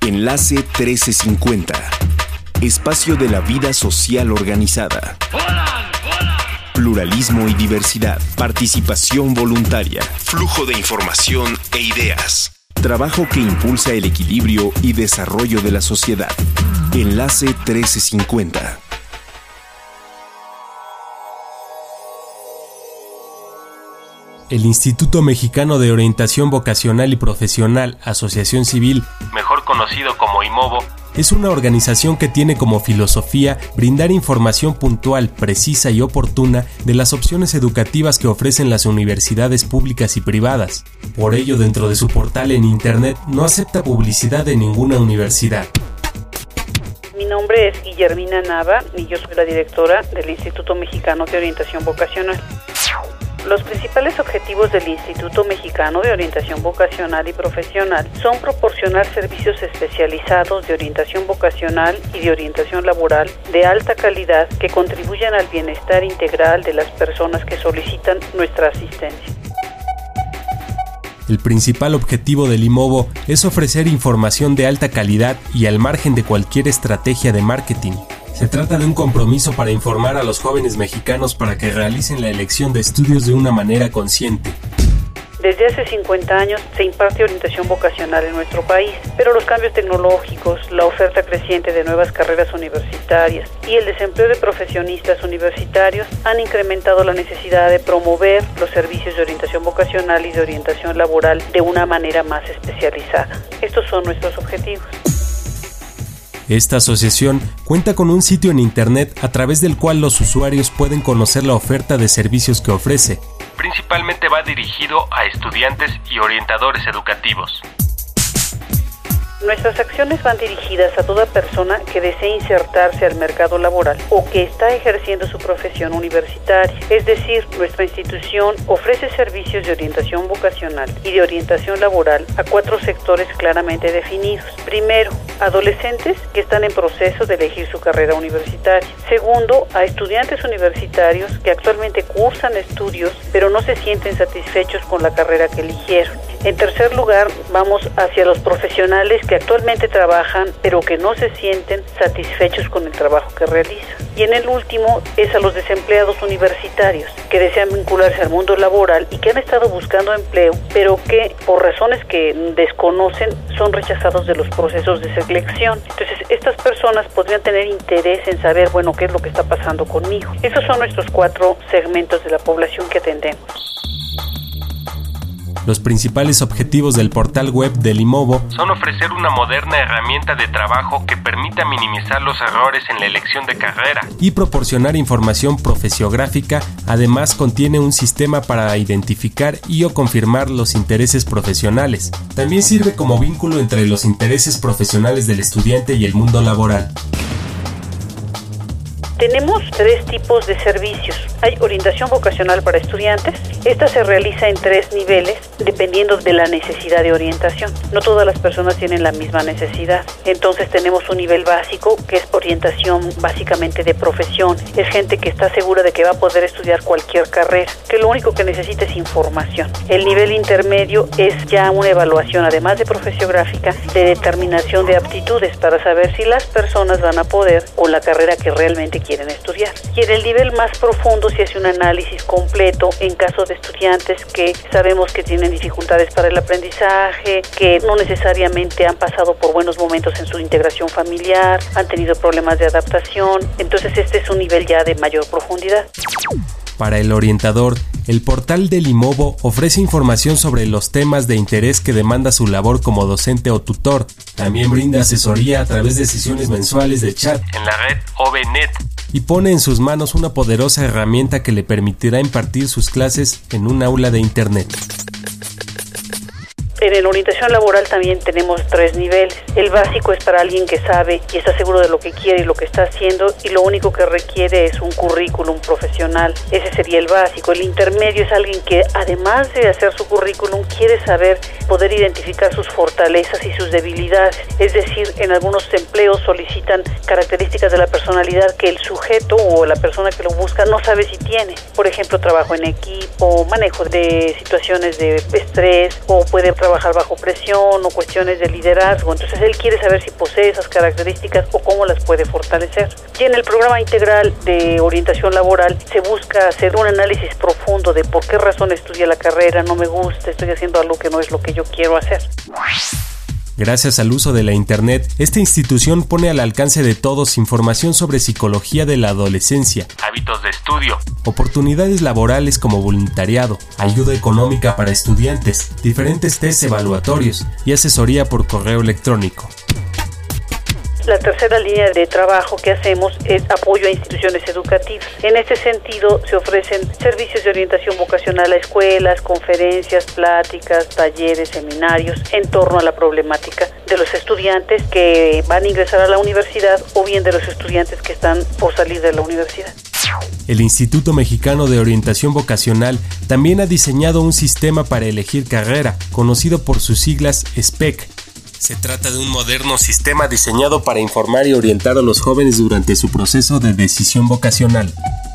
Enlace 1350. Espacio de la vida social organizada. Pluralismo y diversidad. Participación voluntaria. Flujo de información e ideas. Trabajo que impulsa el equilibrio y desarrollo de la sociedad. Enlace 1350. El Instituto Mexicano de Orientación Vocacional y Profesional, Asociación Civil, mejor conocido como IMOVO, es una organización que tiene como filosofía brindar información puntual, precisa y oportuna de las opciones educativas que ofrecen las universidades públicas y privadas. Por ello, dentro de su portal en Internet no acepta publicidad de ninguna universidad. Mi nombre es Guillermina Nava y yo soy la directora del Instituto Mexicano de Orientación Vocacional. Los principales objetivos del Instituto Mexicano de Orientación Vocacional y Profesional son proporcionar servicios especializados de orientación vocacional y de orientación laboral de alta calidad que contribuyan al bienestar integral de las personas que solicitan nuestra asistencia. El principal objetivo del IMOVO es ofrecer información de alta calidad y al margen de cualquier estrategia de marketing. Se trata de un compromiso para informar a los jóvenes mexicanos para que realicen la elección de estudios de una manera consciente. Desde hace 50 años se imparte orientación vocacional en nuestro país, pero los cambios tecnológicos, la oferta creciente de nuevas carreras universitarias y el desempleo de profesionistas universitarios han incrementado la necesidad de promover los servicios de orientación vocacional y de orientación laboral de una manera más especializada. Estos son nuestros objetivos. Esta asociación cuenta con un sitio en Internet a través del cual los usuarios pueden conocer la oferta de servicios que ofrece. Principalmente va dirigido a estudiantes y orientadores educativos. Nuestras acciones van dirigidas a toda persona que desee insertarse al mercado laboral o que está ejerciendo su profesión universitaria. Es decir, nuestra institución ofrece servicios de orientación vocacional y de orientación laboral a 4 sectores claramente definidos. Primero, adolescentes que están en proceso de elegir su carrera universitaria. Segundo, a estudiantes universitarios que actualmente cursan estudios pero no se sienten satisfechos con la carrera que eligieron. En tercer lugar, vamos hacia los profesionales que actualmente trabajan pero que no se sienten satisfechos con el trabajo que realizan. Y en el último es a los desempleados universitarios que desean vincularse al mundo laboral y que han estado buscando empleo pero que por razones que desconocen son rechazados de los procesos de selección. Entonces estas personas podrían tener interés en saber, qué es lo que está pasando conmigo. Esos son nuestros 4 segmentos de la población que atendemos. Los principales objetivos del portal web del IMOVO son ofrecer una moderna herramienta de trabajo que permita minimizar los errores en la elección de carrera y proporcionar información profesiográfica. Además, contiene un sistema para identificar y o confirmar los intereses profesionales. También sirve como vínculo entre los intereses profesionales del estudiante y el mundo laboral. Tenemos 3 tipos de servicios. Hay orientación vocacional para estudiantes. Esta se realiza en 3 niveles dependiendo de la necesidad de orientación. No todas las personas tienen la misma necesidad. Entonces tenemos un nivel básico que es orientación básicamente de profesión. Es gente que está segura de que va a poder estudiar cualquier carrera, que lo único que necesita es información. El nivel intermedio es ya una evaluación, además de profesiográfica, de determinación de aptitudes para saber si las personas van a poder con la carrera que realmente quieren estudiar. Y en el nivel más profundo se hace un análisis completo en caso de estudiantes que sabemos que tienen dificultades para el aprendizaje, que no necesariamente han pasado por buenos momentos en su integración familiar, han tenido problemas de adaptación. Entonces este es un nivel ya de mayor profundidad. Para el orientador, el portal del IMOVO ofrece información sobre los temas de interés que demanda su labor como docente o tutor. También brinda asesoría a través de sesiones mensuales de chat en la red OVNet y pone en sus manos una poderosa herramienta que le permitirá impartir sus clases en un aula de Internet. En la orientación laboral también tenemos 3 niveles. El básico es para alguien que sabe y está seguro de lo que quiere y lo que está haciendo y lo único que requiere es un currículum profesional. Ese sería el básico. El intermedio es alguien que además de hacer su currículum quiere saber, poder identificar sus fortalezas y sus debilidades. Es decir, en algunos empleos solicitan características de la personalidad que el sujeto o la persona que lo busca no sabe si tiene. Por ejemplo, trabajo en equipo, manejo de situaciones de estrés o puede trabajar trabajar bajo presión o cuestiones de liderazgo. Entonces él quiere saber si posee esas características o cómo las puede fortalecer. Y en el programa integral de orientación laboral se busca hacer un análisis profundo de por qué razón estudié la carrera, no me gusta, estoy haciendo algo que no es lo que yo quiero hacer. Gracias al uso de la Internet, esta institución pone al alcance de todos información sobre psicología de la adolescencia, hábitos de estudio, oportunidades laborales como voluntariado, ayuda económica para estudiantes, diferentes tests evaluatorios y asesoría por correo electrónico. La tercera línea de trabajo que hacemos es apoyo a instituciones educativas. En este sentido, se ofrecen servicios de orientación vocacional a escuelas, conferencias, pláticas, talleres, seminarios en torno a la problemática de los estudiantes que van a ingresar a la universidad o bien de los estudiantes que están por salir de la universidad. El Instituto Mexicano de Orientación Vocacional también ha diseñado un sistema para elegir carrera, conocido por sus siglas SPEC. Se trata de un moderno sistema diseñado para informar y orientar a los jóvenes durante su proceso de decisión vocacional.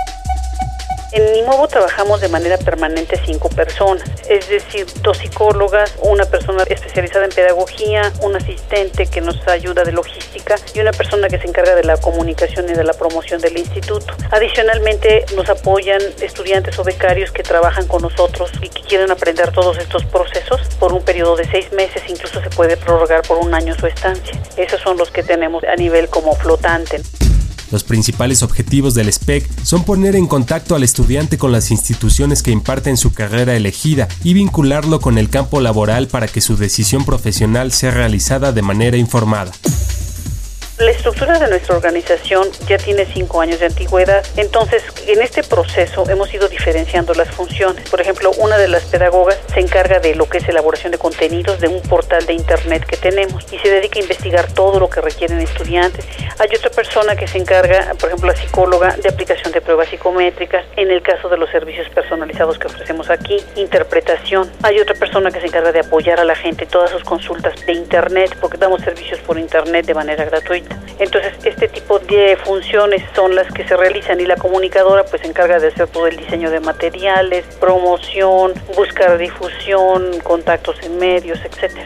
En Imovo trabajamos de manera permanente 5 personas, es decir, 2 psicólogas, una persona especializada en pedagogía, un asistente que nos ayuda de logística y una persona que se encarga de la comunicación y de la promoción del instituto. Adicionalmente nos apoyan estudiantes o becarios que trabajan con nosotros y que quieren aprender todos estos procesos por un periodo de 6 meses, incluso se puede prorrogar por 1 año su estancia. Esos son los que tenemos a nivel como flotante. Los principales objetivos del SPEC son poner en contacto al estudiante con las instituciones que imparten su carrera elegida y vincularlo con el campo laboral para que su decisión profesional sea realizada de manera informada. La estructura de nuestra organización ya tiene 5 años de antigüedad, entonces en este proceso hemos ido diferenciando las funciones. Por ejemplo, una de las pedagogas se encarga de lo que es elaboración de contenidos de un portal de internet que tenemos y se dedica a investigar todo lo que requieren estudiantes. Hay otra persona que se encarga, por ejemplo, la psicóloga, de aplicación de pruebas psicométricas, en el caso de los servicios personalizados que ofrecemos aquí, interpretación. Hay otra persona que se encarga de apoyar a la gente en todas sus consultas de internet, porque damos servicios por internet de manera gratuita. Entonces, este tipo de funciones son las que se realizan y la comunicadora pues se encarga de hacer todo el diseño de materiales, promoción, buscar difusión, contactos en medios, etcétera.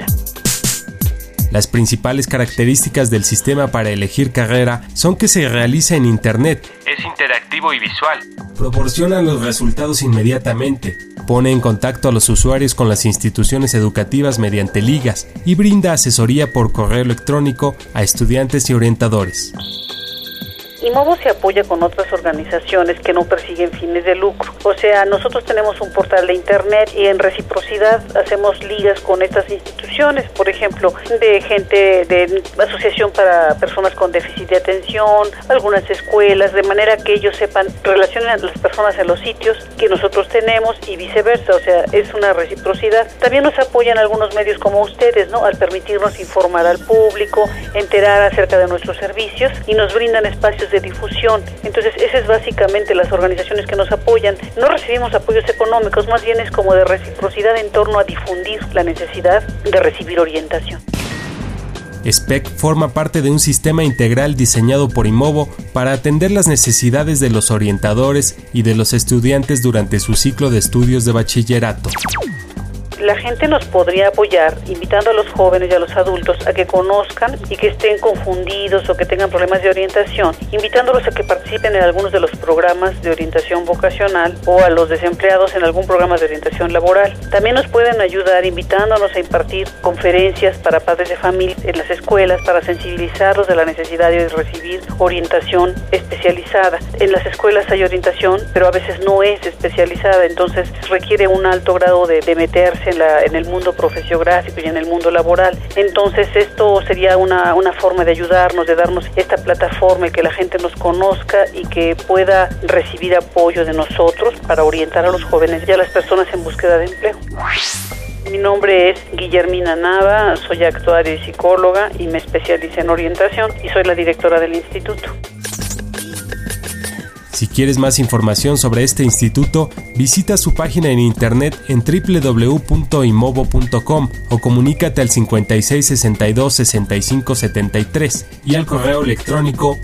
Las principales características del sistema para elegir carrera son que se realiza en Internet. Es interactivo y visual. Proporciona los resultados inmediatamente. Pone en contacto a los usuarios con las instituciones educativas mediante ligas y brinda asesoría por correo electrónico a estudiantes y orientadores. Imovo se apoya con otras organizaciones que no persiguen fines de lucro. O sea, nosotros tenemos un portal de internet y en reciprocidad hacemos ligas con estas instituciones, por ejemplo, de gente de Asociación para Personas con Déficit de Atención, algunas escuelas, de manera que ellos sepan, relacionen a las personas en los sitios que nosotros tenemos y viceversa. O sea, es una reciprocidad. También nos apoyan algunos medios como ustedes, ¿no? Al permitirnos informar al público, enterar acerca de nuestros servicios y nos brindan espacios de difusión. Entonces, esas es básicamente las organizaciones que nos apoyan. No recibimos apoyos económicos, más bien es como de reciprocidad en torno a difundir la necesidad de recibir orientación. SPEC forma parte de un sistema integral diseñado por Imovo para atender las necesidades de los orientadores y de los estudiantes durante su ciclo de estudios de bachillerato. La gente nos podría apoyar invitando a los jóvenes y a los adultos a que conozcan y que estén confundidos o que tengan problemas de orientación, invitándolos a que participen en algunos de los programas de orientación vocacional o a los desempleados en algún programa de orientación laboral. También nos pueden ayudar invitándonos a impartir conferencias para padres de familia en las escuelas para sensibilizarlos de la necesidad de recibir orientación especializada. En las escuelas hay orientación, pero a veces no es especializada, entonces requiere un alto grado de meterse en el mundo profesiográfico y en el mundo laboral. Entonces esto sería una forma de ayudarnos, de darnos esta plataforma y que la gente nos conozca y que pueda recibir apoyo de nosotros para orientar a los jóvenes y a las personas en búsqueda de empleo. Mi nombre es Guillermina Nava, soy actuaria y psicóloga y me especialicé en orientación y soy la directora del instituto. Si quieres más información sobre este instituto, visita su página en internet en www.imovo.com o comunícate al 56 62 65 73 y al correo electrónico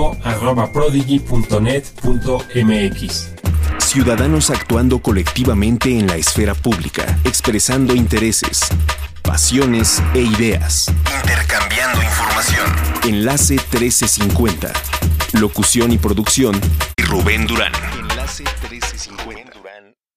imovo@prodigy.net.mx. Ciudadanos actuando colectivamente en la esfera pública, expresando intereses. pasiones e ideas. Intercambiando información. Enlace 1350. Locución y producción, Rubén Durán. Enlace 1350.